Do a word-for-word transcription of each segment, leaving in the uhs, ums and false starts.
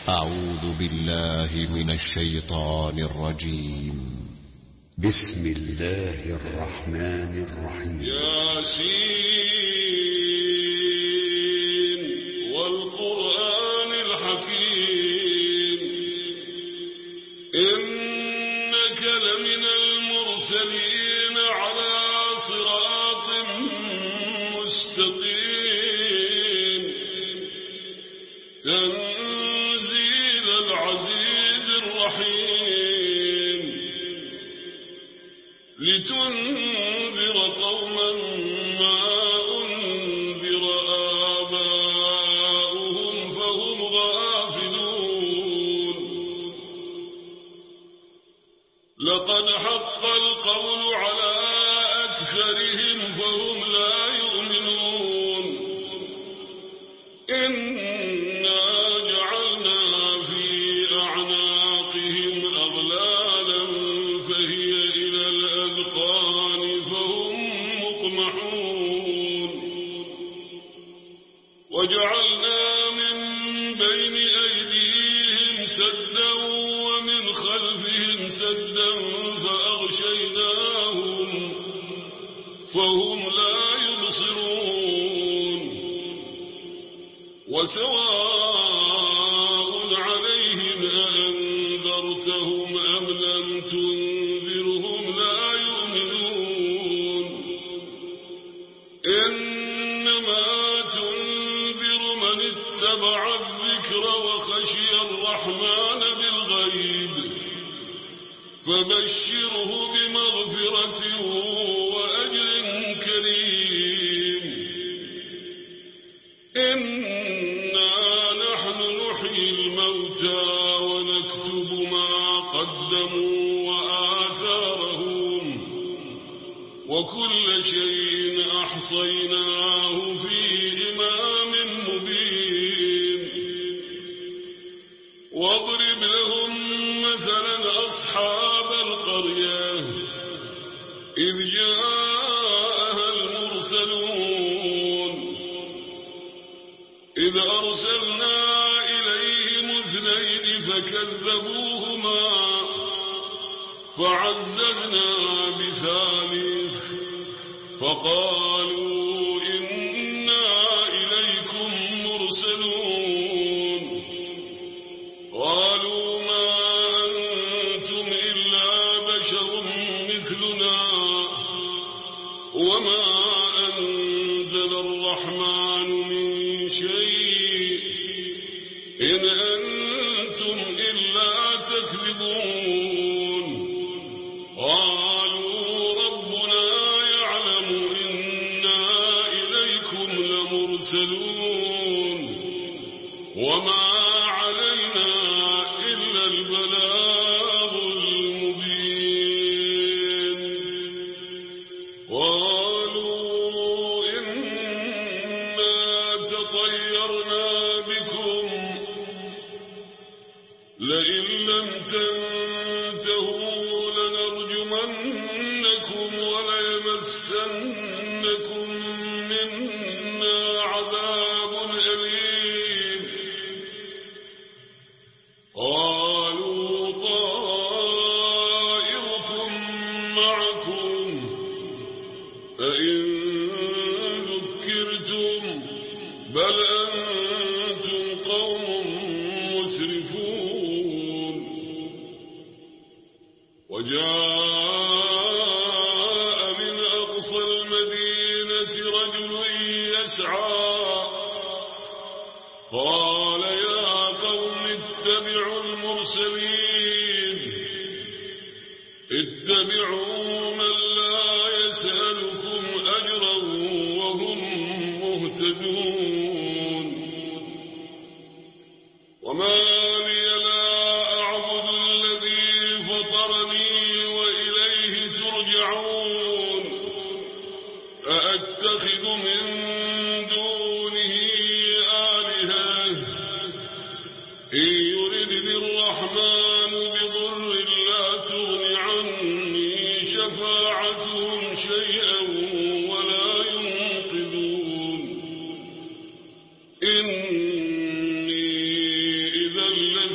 أعوذ بالله من الشيطان الرجيم. بسم الله الرحمن الرحيم. ياسين والقرآن الحكيم إنك لمن المرسلين على صراط مستقيم تنزيل العزيز الرحيم لتنذر قوما ما أنذر آباؤهم فهم غافلون لقد حق القول على أكثرهم فهم لا يؤمنون إنا جعلنا في أعناقهم أغلالا فهي إلى الأذقان فهم مقمحون وجعلنا من بين أيديهم سدا ومن خلفهم سدا فأغشيناهم فهم لا يبصرون وسواء عليهم أأنذرتهم أم لم تنذرهم لا يؤمنون إنما تنذر من اتبع الذكر وخشي الرحمن بالغيب فبشره بمغفرة وأجر كريم إنا نحن نحيي الموتى ونكتب ما قدموا وآثارهم وكل شيء أحصيناه في إمام مبين واضرب لهم مثلا أصحاب القرية إذ جاءها المرسلون إذ أرسلنا إليهم اثنين فكذبوهما فعززنا بثالث فقالوا إنا إليكم مرسلون قالوا ما أنتم إلا بشر مثلنا وما أنزل الرحمن من شيء إن أنتم إلا تكذبون قالوا ربنا يعلم إنا إليكم لمرسلون وما علينا إلا البلاغ المبين قالوا إنا تطيرنا بكم لئن لم تنتهوا لنرجمنكم وليمسنكم منا عذاب أليم قالوا طائركم معكم أئن ذكرتم بل أنتم قوم مسرفون وجاء من أقصى المدينة رجل يسعى قال يا قوم اتبعوا المرسلين اتبعوا من لا يسألكم أجرا وهم مهتدون وما لي لا أعبد الذي فطرني وإليه ترجعون أأتخذ من دونه آلهة إن يردني الرحمن بضر لا تغن عني شفاعتهم شيئا ولا ينقذون إني إذا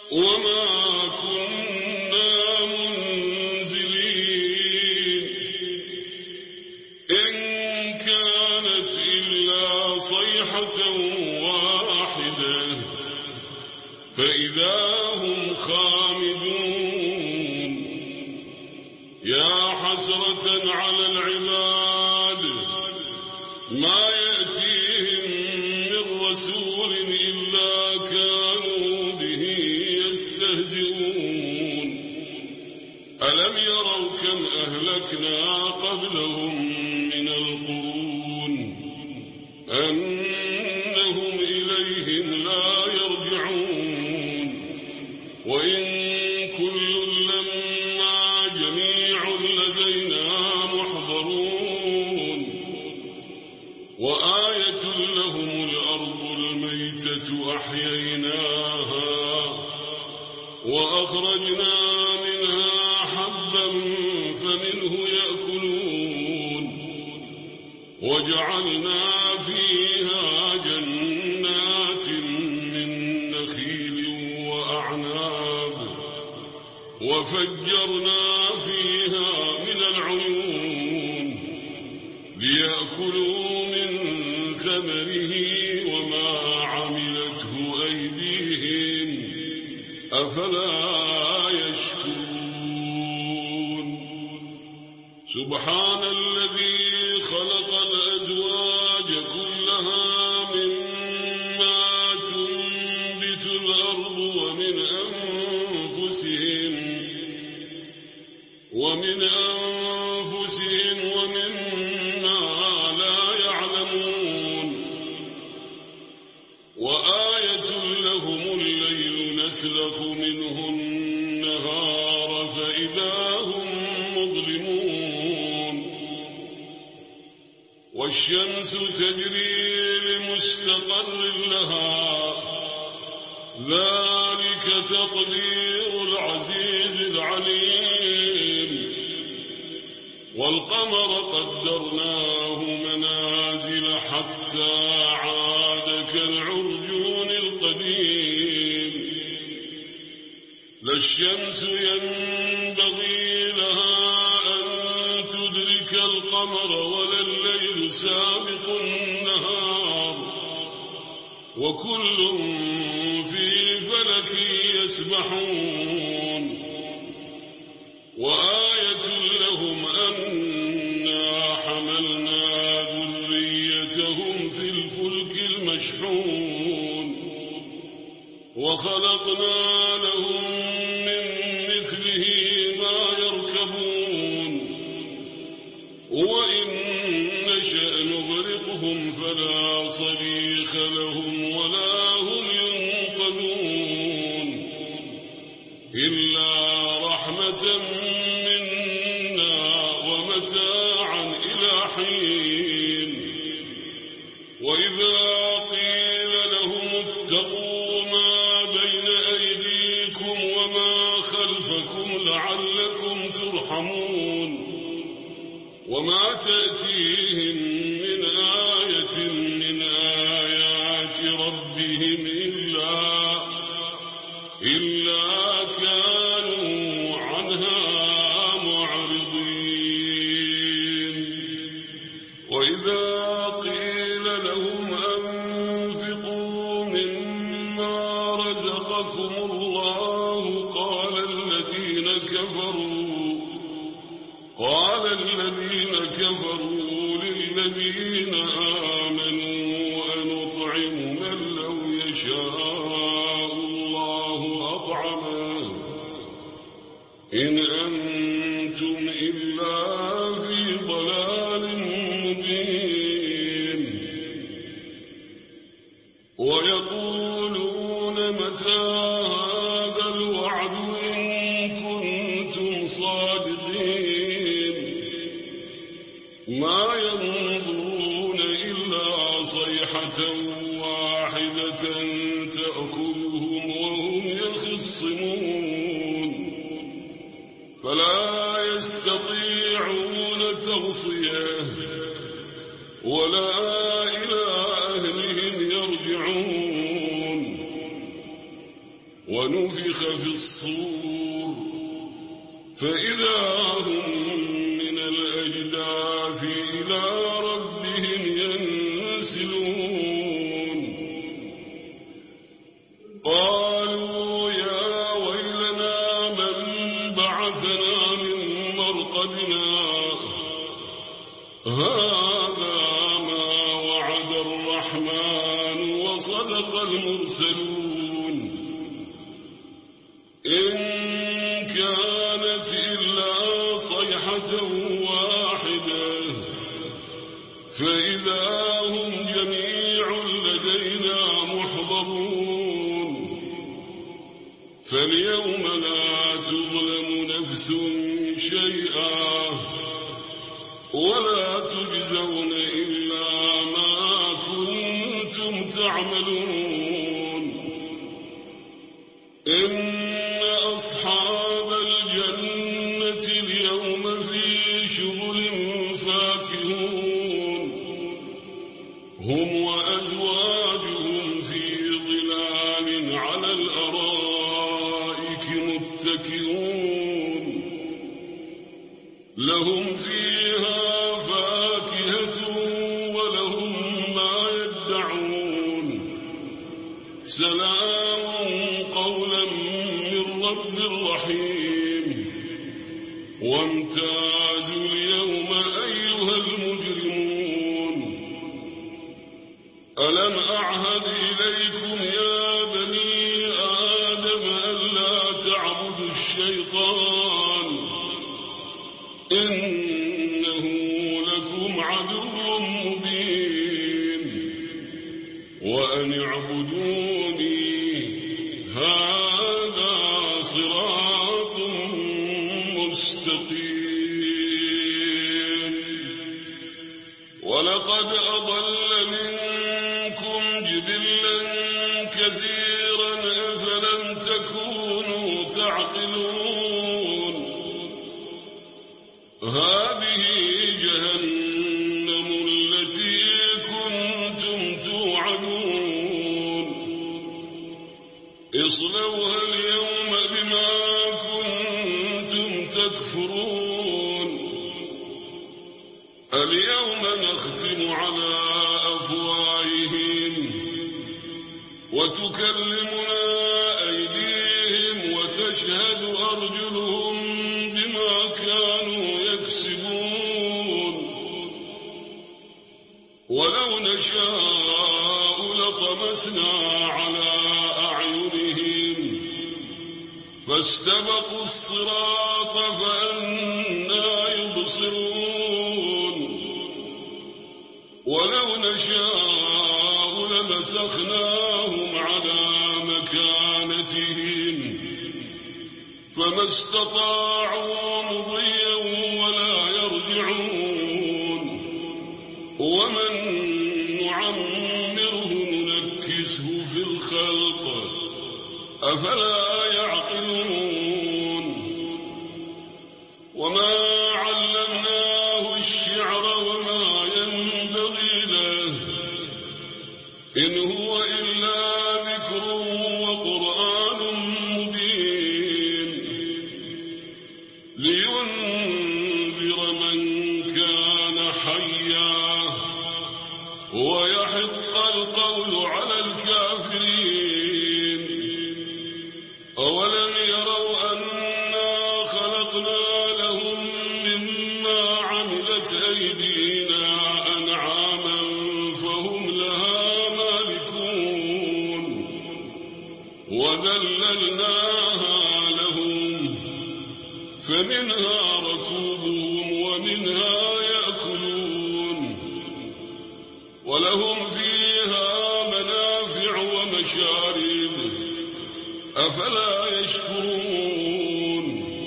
وما كنا منزلين إن كانت إلا صيحة واحدة فإذا هم خامدون يا حسرة على العباد ما يأتيهم من رسول إلا كانوا به يستهزئون ألم يروا كم أهلكنا قبلهم من القرون أنهم إليهم لا يرجعون وإن كل لما جميع لدينا محضرون وآية لهم الأرض الميتة أحييناها وأخرجنا منها حبا فمنه يأكلون وجعلنا فيها جنات من نخيل وأعناب وفجرنا فيها من العيون ليأكلوا من ثمره وما عملته أيديهم أفلا يشكرون سبحان الذي خلق الأزواج كلها مما تنبت الأرض ومن أنفسهم ومن أنفسهم ومما لا يعلمون وآية لهم الليل نسلخ منه النهار فإذا هم مظلمون والشمس تجري لمستقر لها ذلك تقدير العزيز العليم والقمر قدرناه منازل حتى عاد كالعرجون القديم لا الشمس ينبغي لها أن تدرك القمر ولا الليل سابق النهار وكل في فلك يسبحون وآية لهم أنا حملنا ذريتهم في الفلك المشحون وخلقنا لهم من مثله ما يركبون وإن نشأ نغرقهم فلا صريخ لهم ولا هم ينقذون إلا رحمة منا ومتاعا إلى حين وإذا قيل لهم اتقوا ما بين أيديكم وما خلفكم لعلكم ترحمون وما تأتيهم من آية من آيات ربهم إلا إلا كانوا عنها معرضين وإذا قيل لهم أنفقوا مما رزقكم الله قال الذين كفروا قال الذين كفروا للذين آمنوا أنطعم من لو يشاء الله أطعمه إن أنتم إلا في ضلال مبين ويقولون متى هذا الوعد إن كنتم صادقين ما ينظرون إلا صيحة واحدة تأخذهم وهم يخصمون فلا يستطيعون توصية ولا إلى أهلهم يرجعون ونفخ ونفخ في الصور فإذا هم من الأجداث إلى ربهم ينسلون قالوا يا ويلنا من بعثنا من مرقدنا هذا ما وعد الرحمن وصدق المرسلون إن كانت إلا صيحة واحدة فإذا هم جميع لدينا محضرون فاليوم لا تظلم نفس شيئا ولا تجزون إلا ما كنتم تعملون إن أصحاب الجنة اليوم في شغل فاكهون هم وأزواجهم في ظلال على الأرائك متكئون لهم فيها فاكهة ولهم ما يدعون سلام قولا من رب رحيم وامتازوا اليوم أيها المجرمون ألم أعهد إليكم يا بني آدم ألا تعبدوا الشيطان إنه لكم عدو مبين وأن اعبدوني هذا صراط مستقيم ولقد أضل منكم جبلا كثيرا أفلم تكونوا تعقلون هذه جهنم التي كنتم توعدون اصلوها اليوم بما كنتم تكفرون اليوم نختم على أفواههم وتكلمنا أيديهم وتشهد أرجلهم بما كانوا يكسبون ولو نشاء لطمسنا على أعينهم فاستبقوا الصراط فأنى يبصرون ولو نشاء لمسخناهم على مكانتهم فما استطاعوا مضيا ولا يرجعون ومن نعمره ننكسه في الخلق أفلا يعقلون وما علمناه الشعر وما ينبغي له إن هو إلا ذكر وقرآن مبين لينذر من كان حيا ويحق القول على الكافرين أولم يروا أنا خلقنا لهم مما عملت أيدينا أنعاما فهم لها مالكون وذللناها لهم فمنها ركوبهم ومنها يأكلون ولهم فيها منافع ومشارب أفلا يشكرون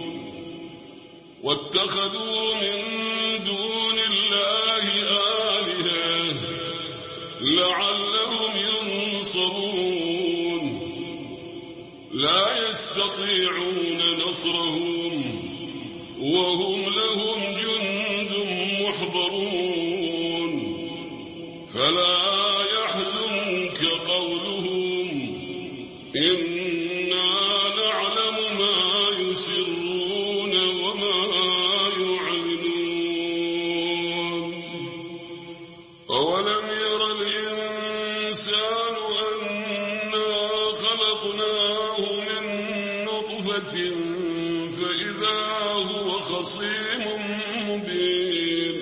واتخذوا من دون الله آلهة لعلهم ينصرون لا يستطيعون نصرهم وهم لهم جند محضرون فلا يحزنك قولهم إنا نعلم نطفة فإذا هو خصيم مبين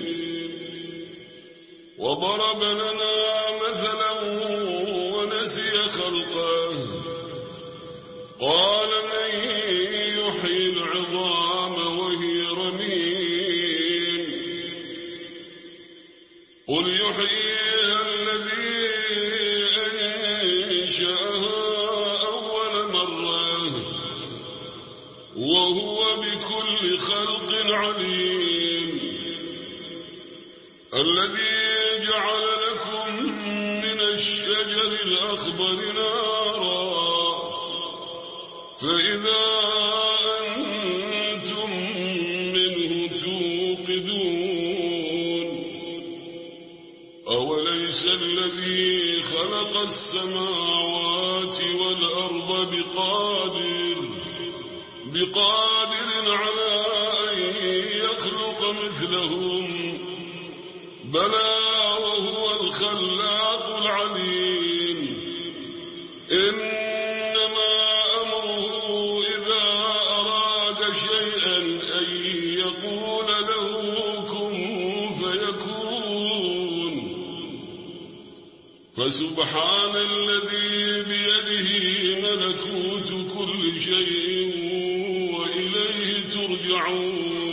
وضرب لنا مثلا ونسي خلقه قال من يحيي العظام وهي رميم قل يحييها الذي أنشأها أول مرة وهو بكل خلق عليم الذي جعل لكم من الشجر الأخضر نارا فإذا أنتم منه توقدون أوليس الذي خلق السماوات والأرض بقادر بقادر على أن يخلق مثلهم بلى وهو الخلاق العليم إنما أمره إذا أراد شيئا أن يقول له كن فيكون فسبحان الذي بيده ملكوت كل شيء وإليه ترجعون